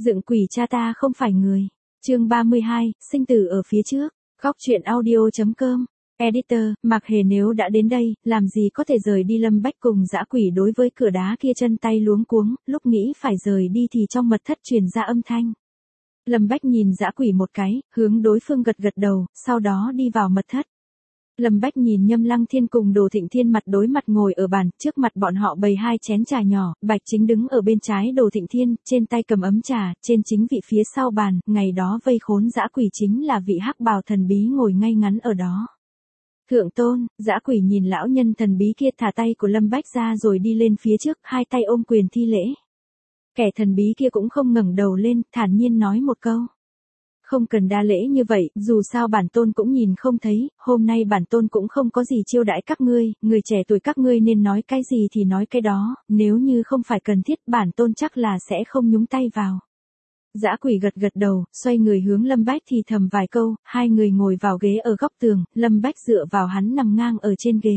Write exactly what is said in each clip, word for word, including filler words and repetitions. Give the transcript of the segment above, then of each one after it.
Dựng quỷ cha ta không phải người. Chương ba mươi hai, sinh tử ở phía trước. Góc truyện audio chấm com. Editor, Mạc Hề nếu đã đến đây, làm gì có thể rời đi. Lâm Bách cùng dã quỷ đối với cửa đá kia chân tay luống cuống, lúc nghĩ phải rời đi thì trong mật thất truyền ra âm thanh. Lâm Bách nhìn dã quỷ một cái, hướng đối phương gật gật đầu, sau đó đi vào mật thất. Lâm Bách nhìn Nhâm Lăng Thiên cùng Đồ Thịnh Thiên mặt đối mặt ngồi ở bàn, trước mặt bọn họ bày hai chén trà nhỏ, Bạch Chính đứng ở bên trái Đồ Thịnh Thiên, trên tay cầm ấm trà, trên chính vị phía sau bàn, ngày đó vây khốn dã quỷ chính là vị hắc bào thần bí ngồi ngay ngắn ở đó. Thượng tôn, dã quỷ nhìn lão nhân thần bí kia thả tay của Lâm Bách ra rồi đi lên phía trước, hai tay ôm quyền thi lễ. Kẻ thần bí kia cũng không ngẩng đầu lên, thản nhiên nói một câu. Không cần đa lễ như vậy, dù sao bản tôn cũng nhìn không thấy, hôm nay bản tôn cũng không có gì chiêu đãi các ngươi, người trẻ tuổi các ngươi nên nói cái gì thì nói cái đó, nếu như không phải cần thiết bản tôn chắc là sẽ không nhúng tay vào. Dã quỷ gật gật đầu, xoay người hướng Lâm Bách thì thầm vài câu, hai người ngồi vào ghế ở góc tường, Lâm Bách dựa vào hắn nằm ngang ở trên ghế.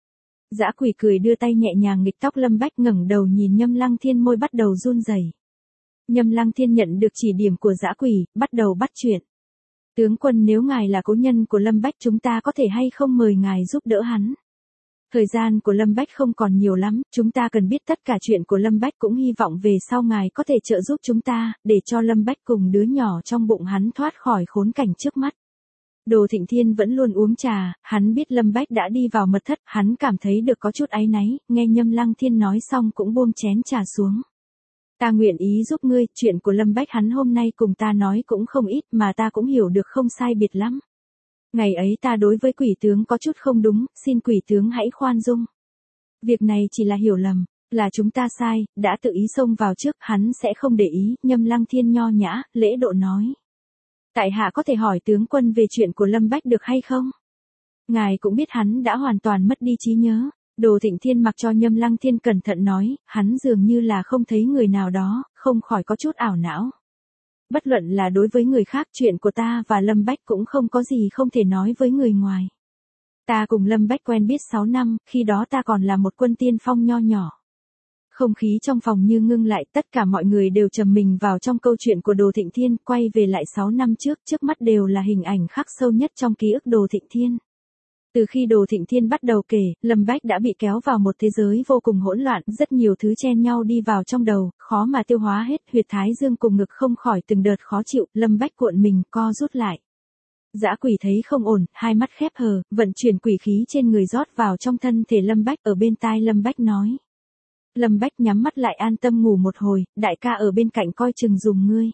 Dã quỷ cười đưa tay nhẹ nhàng nghịch tóc Lâm Bách, ngẩng đầu nhìn Nhâm Lăng Thiên, môi bắt đầu run rẩy. Nhâm Lăng Thiên nhận được chỉ điểm của dã quỷ, bắt đầu bắt chuyện. Tướng quân, nếu ngài là cố nhân của Lâm Bách, chúng ta có thể hay không mời ngài giúp đỡ hắn? Thời gian của Lâm Bách không còn nhiều lắm, chúng ta cần biết tất cả chuyện của Lâm Bách, cũng hy vọng về sau ngài có thể trợ giúp chúng ta, để cho Lâm Bách cùng đứa nhỏ trong bụng hắn thoát khỏi khốn cảnh trước mắt. Đồ Thịnh Thiên vẫn luôn uống trà, hắn biết Lâm Bách đã đi vào mật thất, hắn cảm thấy được có chút áy náy, nghe Nhâm Lăng Thiên nói xong cũng buông chén trà xuống. Ta nguyện ý giúp ngươi, chuyện của Lâm Bách hắn hôm nay cùng ta nói cũng không ít mà ta cũng hiểu được không sai biệt lắm. Ngày ấy ta đối với quỷ tướng có chút không đúng, xin quỷ tướng hãy khoan dung. Việc này chỉ là hiểu lầm, là chúng ta sai, đã tự ý xông vào trước, hắn sẽ không để ý. Nhâm Lăng Thiên nho nhã, lễ độ nói. Tại hạ có thể hỏi tướng quân về chuyện của Lâm Bách được hay không? Ngài cũng biết hắn đã hoàn toàn mất đi trí nhớ. Đồ Thịnh Thiên mặc cho Nhâm Lăng Thiên cẩn thận nói, hắn dường như là không thấy người nào đó, không khỏi có chút ảo não. Bất luận là đối với người khác, chuyện của ta và Lâm Bách cũng không có gì không thể nói với người ngoài. Ta cùng Lâm Bách quen biết sáu năm, khi đó ta còn là một quân tiên phong nho nhỏ. Không khí trong phòng như ngưng lại, tất cả mọi người đều trầm mình vào trong câu chuyện của Đồ Thịnh Thiên, quay về lại sáu năm trước, trước mắt đều là hình ảnh khắc sâu nhất trong ký ức Đồ Thịnh Thiên. Từ khi Đồ Thịnh Thiên bắt đầu kể, Lâm Bách đã bị kéo vào một thế giới vô cùng hỗn loạn, rất nhiều thứ chen nhau đi vào trong đầu, khó mà tiêu hóa hết, huyệt thái dương cùng ngực không khỏi từng đợt khó chịu, Lâm Bách cuộn mình, co rút lại. Dã quỷ thấy không ổn, hai mắt khép hờ, vận chuyển quỷ khí trên người rót vào trong thân thể Lâm Bách, ở bên tai Lâm Bách nói. Lâm Bách nhắm mắt lại an tâm ngủ một hồi, đại ca ở bên cạnh coi chừng dùng ngươi.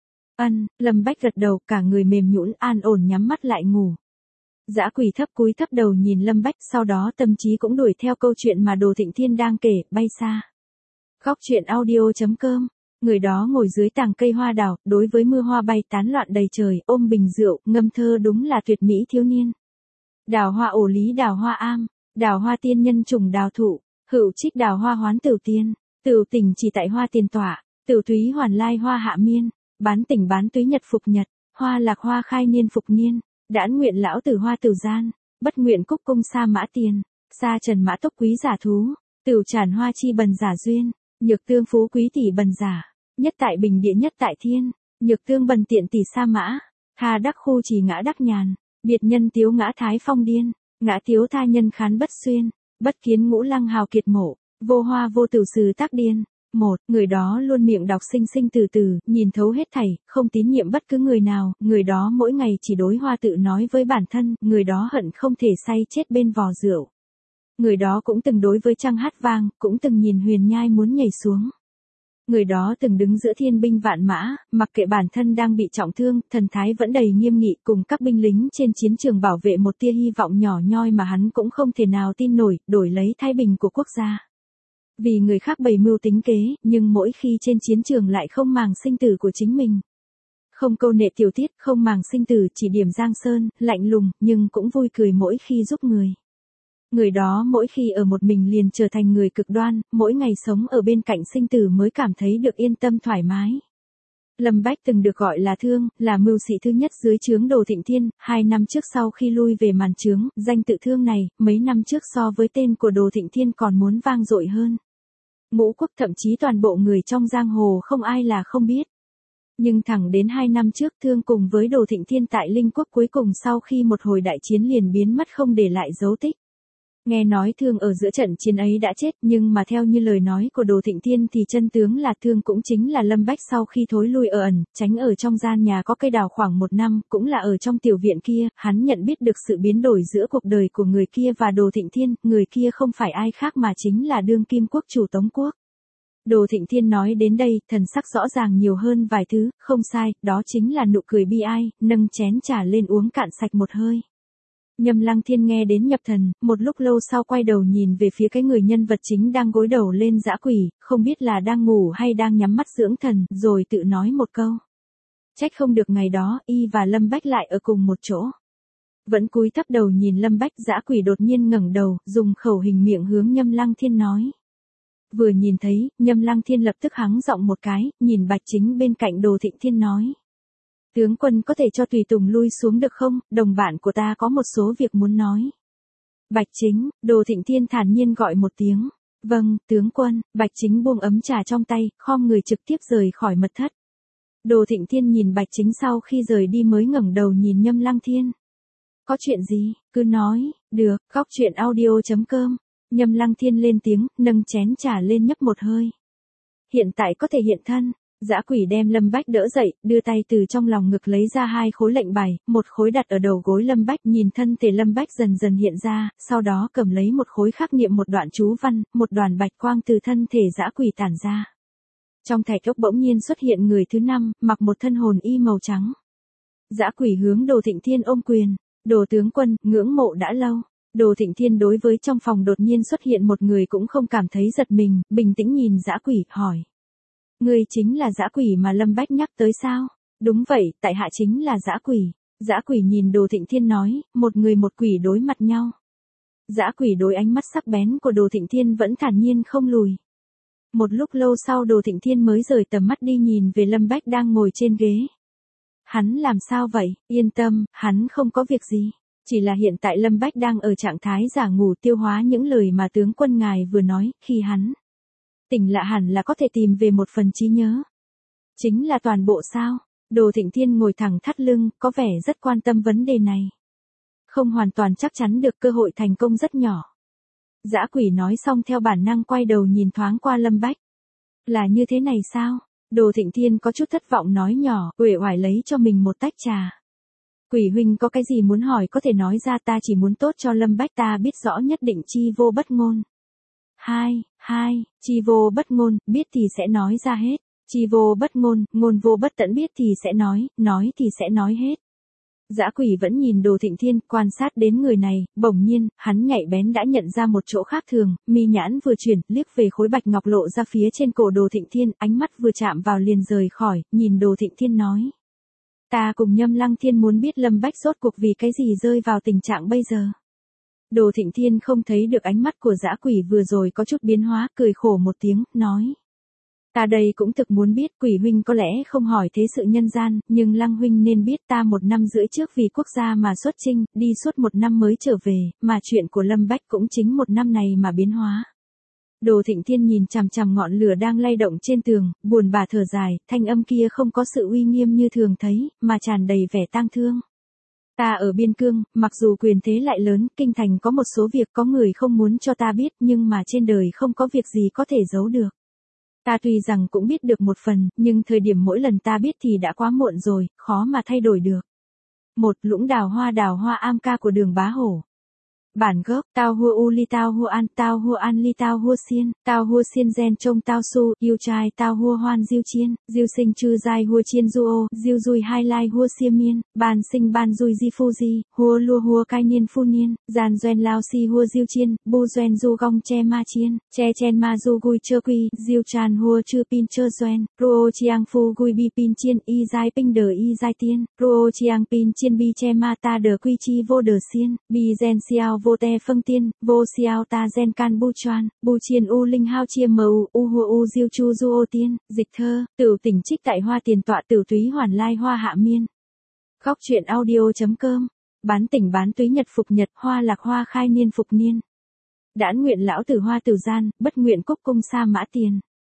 Ân, Lâm Bách gật đầu, cả người mềm nhũn an ổn nhắm mắt lại ngủ. Dã quỷ thấp cúi thấp đầu nhìn Lâm Bách, sau đó tâm trí cũng đuổi theo câu chuyện mà Đồ Thịnh Thiên đang kể, bay xa. Góc truyện audio chấm com. Người đó ngồi dưới tàng cây hoa đào, đối với mưa hoa bay tán loạn đầy trời, ôm bình rượu, ngâm thơ đúng là tuyệt mỹ thiếu niên. Đào hoa ổ lý đào hoa am, đào hoa tiên nhân trùng đào thụ, hữu trích đào hoa hoán tửu tiên, tửu tình chỉ tại hoa tiền tỏa, tửu túy hoàn lai hoa hạ miên, bán tỉnh bán túy nhật phục nhật, hoa lạc hoa khai niên phục niên. Đãn nguyện lão tử hoa tử gian, bất nguyện cúc cung sa mã tiền, sa trần mã tốc quý giả thú, tửu tràn hoa chi bần giả duyên, nhược tương phú quý tỷ bần giả, nhất tại bình địa nhất tại thiên, nhược tương bần tiện tỷ sa mã, tha đắc khu chỉ ngã đắc nhàn, biệt nhân tiếu ngã thái phong điên, ngã tiếu tha nhân khán bất xuyên, bất kiến ngũ lăng hào kiệt mộ, vô hoa vô tử sứ tác điên. Một, người đó luôn miệng đọc sinh sinh từ từ, nhìn thấu hết thảy, không tín nhiệm bất cứ người nào, người đó mỗi ngày chỉ đối hoa tự nói với bản thân, người đó hận không thể say chết bên vò rượu. Người đó cũng từng đối với trăng hát vang, cũng từng nhìn huyền nhai muốn nhảy xuống. Người đó từng đứng giữa thiên binh vạn mã, mặc kệ bản thân đang bị trọng thương, thần thái vẫn đầy nghiêm nghị, cùng các binh lính trên chiến trường bảo vệ một tia hy vọng nhỏ nhoi mà hắn cũng không thể nào tin nổi, đổi lấy thái bình của quốc gia. Vì người khác bày mưu tính kế, nhưng mỗi khi trên chiến trường lại không màng sinh tử của chính mình. Không câu nệ tiểu tiết, không màng sinh tử, chỉ điểm giang sơn, lạnh lùng, nhưng cũng vui cười mỗi khi giúp người. Người đó mỗi khi ở một mình liền trở thành người cực đoan, mỗi ngày sống ở bên cạnh sinh tử mới cảm thấy được yên tâm thoải mái. Lâm Bách từng được gọi là Thương, là mưu sĩ thứ nhất dưới trướng Đồ Thịnh Thiên, hai năm trước sau khi lui về màn trướng, danh tự Thương này, mấy năm trước so với tên của Đồ Thịnh Thiên còn muốn vang dội hơn. Ngũ quốc thậm chí toàn bộ người trong giang hồ không ai là không biết. Nhưng thẳng đến hai năm trước Thương cùng với Đồ Thịnh Thiên tại Linh Quốc cuối cùng sau khi một hồi đại chiến liền biến mất không để lại dấu tích. Nghe nói Thương ở giữa trận chiến ấy đã chết, nhưng mà theo như lời nói của Đồ Thịnh Thiên thì chân tướng là Thương cũng chính là Lâm Bách sau khi thối lui ở ẩn, tránh ở trong gian nhà có cây đào khoảng một năm, cũng là ở trong tiểu viện kia, hắn nhận biết được sự biến đổi giữa cuộc đời của người kia và Đồ Thịnh Thiên, người kia không phải ai khác mà chính là đương kim quốc chủ Tống Quốc. Đồ Thịnh Thiên nói đến đây, thần sắc rõ ràng nhiều hơn vài thứ, không sai, đó chính là nụ cười bi ai, nâng chén trà lên uống cạn sạch một hơi. Nhâm Lăng Thiên nghe đến nhập thần, một lúc lâu sau quay đầu nhìn về phía cái người nhân vật chính đang gối đầu lên dã quỷ, không biết là đang ngủ hay đang nhắm mắt dưỡng thần, rồi tự nói một câu. Trách không được ngày đó, y và Lâm Bách lại ở cùng một chỗ. Vẫn cúi thấp đầu nhìn Lâm Bách, dã quỷ đột nhiên ngẩng đầu, dùng khẩu hình miệng hướng Nhâm Lăng Thiên nói. Vừa nhìn thấy, Nhâm Lăng Thiên lập tức hắng giọng một cái, nhìn Bạch Chính bên cạnh Đồ Thịnh Thiên nói. Tướng quân có thể cho tùy tùng lui xuống được không, đồng bạn của ta có một số việc muốn nói. Bạch Chính, Đồ Thịnh Thiên thản nhiên gọi một tiếng. Vâng, tướng quân, Bạch Chính buông ấm trà trong tay, khom người trực tiếp rời khỏi mật thất. Đồ Thịnh Thiên nhìn Bạch Chính sau khi rời đi mới ngẩng đầu nhìn Nhâm Lăng Thiên. Có chuyện gì, cứ nói, được, góc chuyện audio chấm com. Nhâm Lăng Thiên lên tiếng, nâng chén trà lên nhấp một hơi. Hiện tại có thể hiện thân. Dã quỷ đem Lâm Bách đỡ dậy, đưa tay từ trong lòng ngực lấy ra hai khối lệnh bài, một khối đặt ở đầu gối Lâm Bách, nhìn thân thể Lâm Bách dần dần hiện ra, sau đó cầm lấy một khối khắc niệm một đoạn chú văn, một đoàn bạch quang từ thân thể dã quỷ tản ra. Trong thạch ốc bỗng nhiên xuất hiện người thứ năm, mặc một thân hồn y màu trắng. Dã quỷ hướng Đồ Thịnh Thiên ôm quyền, Đồ tướng quân, ngưỡng mộ đã lâu. Đồ Thịnh Thiên đối với trong phòng đột nhiên xuất hiện một người cũng không cảm thấy giật mình, bình tĩnh nhìn dã quỷ, hỏi. Ngươi chính là dã quỷ mà Lâm Bách nhắc tới sao? Đúng vậy, tại hạ chính là dã quỷ. Dã quỷ nhìn Đồ Thịnh Thiên nói, một người một quỷ đối mặt nhau. Dã quỷ đối ánh mắt sắc bén của Đồ Thịnh Thiên vẫn thản nhiên không lùi. Một lúc lâu sau Đồ Thịnh Thiên mới rời tầm mắt đi nhìn về Lâm Bách đang ngồi trên ghế. Hắn làm sao vậy? Yên tâm, hắn không có việc gì. Chỉ là hiện tại Lâm Bách đang ở trạng thái giả ngủ tiêu hóa những lời mà tướng quân ngài vừa nói, khi hắn tỉnh lạ hẳn là có thể tìm về một phần trí nhớ. Chính là toàn bộ sao? Đồ Thịnh Thiên ngồi thẳng thắt lưng, có vẻ rất quan tâm vấn đề này. Không hoàn toàn chắc chắn được, cơ hội thành công rất nhỏ. Dã quỷ nói xong theo bản năng quay đầu nhìn thoáng qua Lâm Bách. Là như thế này sao? Đồ Thịnh Thiên có chút thất vọng nói nhỏ, uể oải lấy cho mình một tách trà. Quỷ huynh có cái gì muốn hỏi có thể nói ra, ta chỉ muốn tốt cho Lâm Bách, ta biết rõ nhất định chi vô bất ngôn. Hai, hai, chi vô bất ngôn, biết thì sẽ nói ra hết. Chi vô bất ngôn, ngôn vô bất tận, biết thì sẽ nói, nói thì sẽ nói hết. Dã quỷ vẫn nhìn Đồ Thịnh Thiên, quan sát đến người này, bỗng nhiên, hắn nhạy bén đã nhận ra một chỗ khác thường, mi nhãn vừa chuyển, liếc về khối bạch ngọc lộ ra phía trên cổ Đồ Thịnh Thiên, ánh mắt vừa chạm vào liền rời khỏi, nhìn Đồ Thịnh Thiên nói. Ta cùng Nhâm Lăng Thiên muốn biết Lâm Bách rốt cuộc vì cái gì rơi vào tình trạng bây giờ. Đồ Thịnh Thiên không thấy được ánh mắt của dã quỷ vừa rồi có chút biến hóa, cười khổ một tiếng, nói. Ta đây cũng thực muốn biết, quỷ huynh có lẽ không hỏi thế sự nhân gian, nhưng Lăng huynh nên biết ta một năm rưỡi trước vì quốc gia mà xuất chinh, đi suốt một năm mới trở về, mà chuyện của Lâm Bách cũng chính một năm này mà biến hóa. Đồ Thịnh Thiên nhìn chằm chằm ngọn lửa đang lay động trên tường, buồn bã thở dài, thanh âm kia không có sự uy nghiêm như thường thấy, mà tràn đầy vẻ tang thương. Ta ở biên cương, mặc dù quyền thế lại lớn, kinh thành có một số việc có người không muốn cho ta biết, nhưng mà trên đời không có việc gì có thể giấu được. Ta tuy rằng cũng biết được một phần, nhưng thời điểm mỗi lần ta biết thì đã quá muộn rồi, khó mà thay đổi được. Một Lũng đào hoa đào hoa am ca của Đường Bá Hổ. Bản gốc, tao hua u li tao hua an, tao hua an li tao hua xiên, tao hua xiên gen trông tao su, yêu trai tao hua hoan diêu chiên, diêu sinh chư giai hua chiên du ô, diêu dùi hai lai hua xiêm miên, ban sinh ban dùi di phu di, hua lua hua cai niên phu niên, gian doen lao si hua diêu chiên, bu doen du gong che ma chiên, che chen ma du gui chơ quy, diêu chan hua chư pin chơ doen, ruo chiang phu gui bi pin chiên y giai ping đờ y giai tiên, ruo chiang pin chiên bi che ma ta đờ quy chi vô đờ xiên, bi gen xiao vô te phân tiên, vô xiao ta gen can bu choan, bu chiên u linh hao chia màu, u hua u diêu chu du ô tiên, dịch thơ, tửu tỉnh trích tại hoa tiền tọa tửu túy hoàn lai hoa hạ miên. Góc chuyện audio chấm com, bán tỉnh bán túy nhật phục nhật, hoa lạc hoa khai niên phục niên. Đãn nguyện lão tử hoa tử gian, bất nguyện cúc cung sa mã tiền.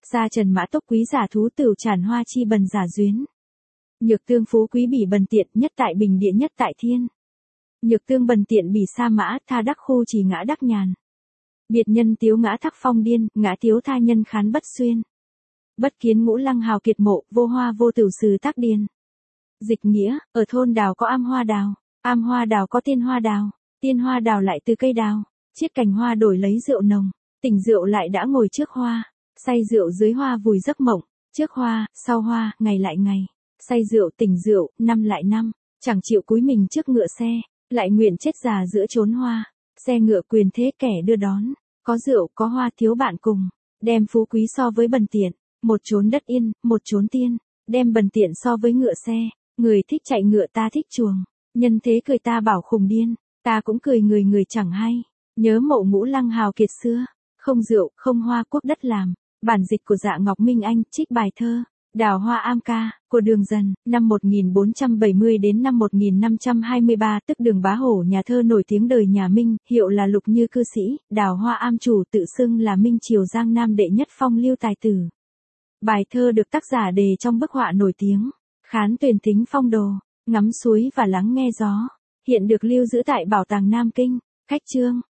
Sa trần mã tốc quý giả thú tửu tràn hoa chi bần giả duyến. Nhược tương phú quý bỉ bần tiện nhất tại bình địa nhất tại thiên. Nhược tương bần tiện bỉ sa mã tha đắc khu chỉ ngã đắc nhàn. Biệt nhân tiếu ngã thắc phong điên, ngã tiếu tha nhân khán bất xuyên. Bất kiến ngũ lăng hào kiệt mộ, vô hoa vô tử sứ tác điền. Dịch nghĩa, ở thôn đào có am hoa đào, am hoa đào có tiên hoa đào, tiên hoa đào lại từ cây đào, chiết cành hoa đổi lấy rượu nồng, tỉnh rượu lại đã ngồi trước hoa, say rượu dưới hoa vùi giấc mộng, trước hoa, sau hoa, ngày lại ngày, say rượu tỉnh rượu, năm lại năm, chẳng chịu cúi mình trước ngựa xe, lại nguyện chết già giữa chốn hoa, xe ngựa quyền thế kẻ đưa đón, có rượu có hoa thiếu bạn cùng, đem phú quý so với bần tiện, một chốn đất yên, một chốn tiên, đem bần tiện so với ngựa xe, người thích chạy ngựa ta thích chuồng, nhân thế cười ta bảo khùng điên, ta cũng cười người người chẳng hay, nhớ mộ ngũ lăng hào kiệt xưa, không rượu, không hoa quốc đất làm, bản dịch của Dạ Ngọc Minh Anh, trích bài thơ, Đào Hoa Am Ca, của Đường Dần, năm một nghìn bốn trăm bảy mươi đến năm một nghìn năm trăm hai mươi ba, tức Đường Bá Hổ, nhà thơ nổi tiếng đời nhà Minh, hiệu là Lục Như cư sĩ, Đào Hoa Am chủ tự xưng là Minh Triều Giang Nam đệ nhất phong lưu tài tử. Bài thơ được tác giả đề trong bức họa nổi tiếng, Khán Tuyển Thính Phong Đồ, ngắm suối và lắng nghe gió, hiện được lưu giữ tại Bảo tàng Nam Kinh, khách chương.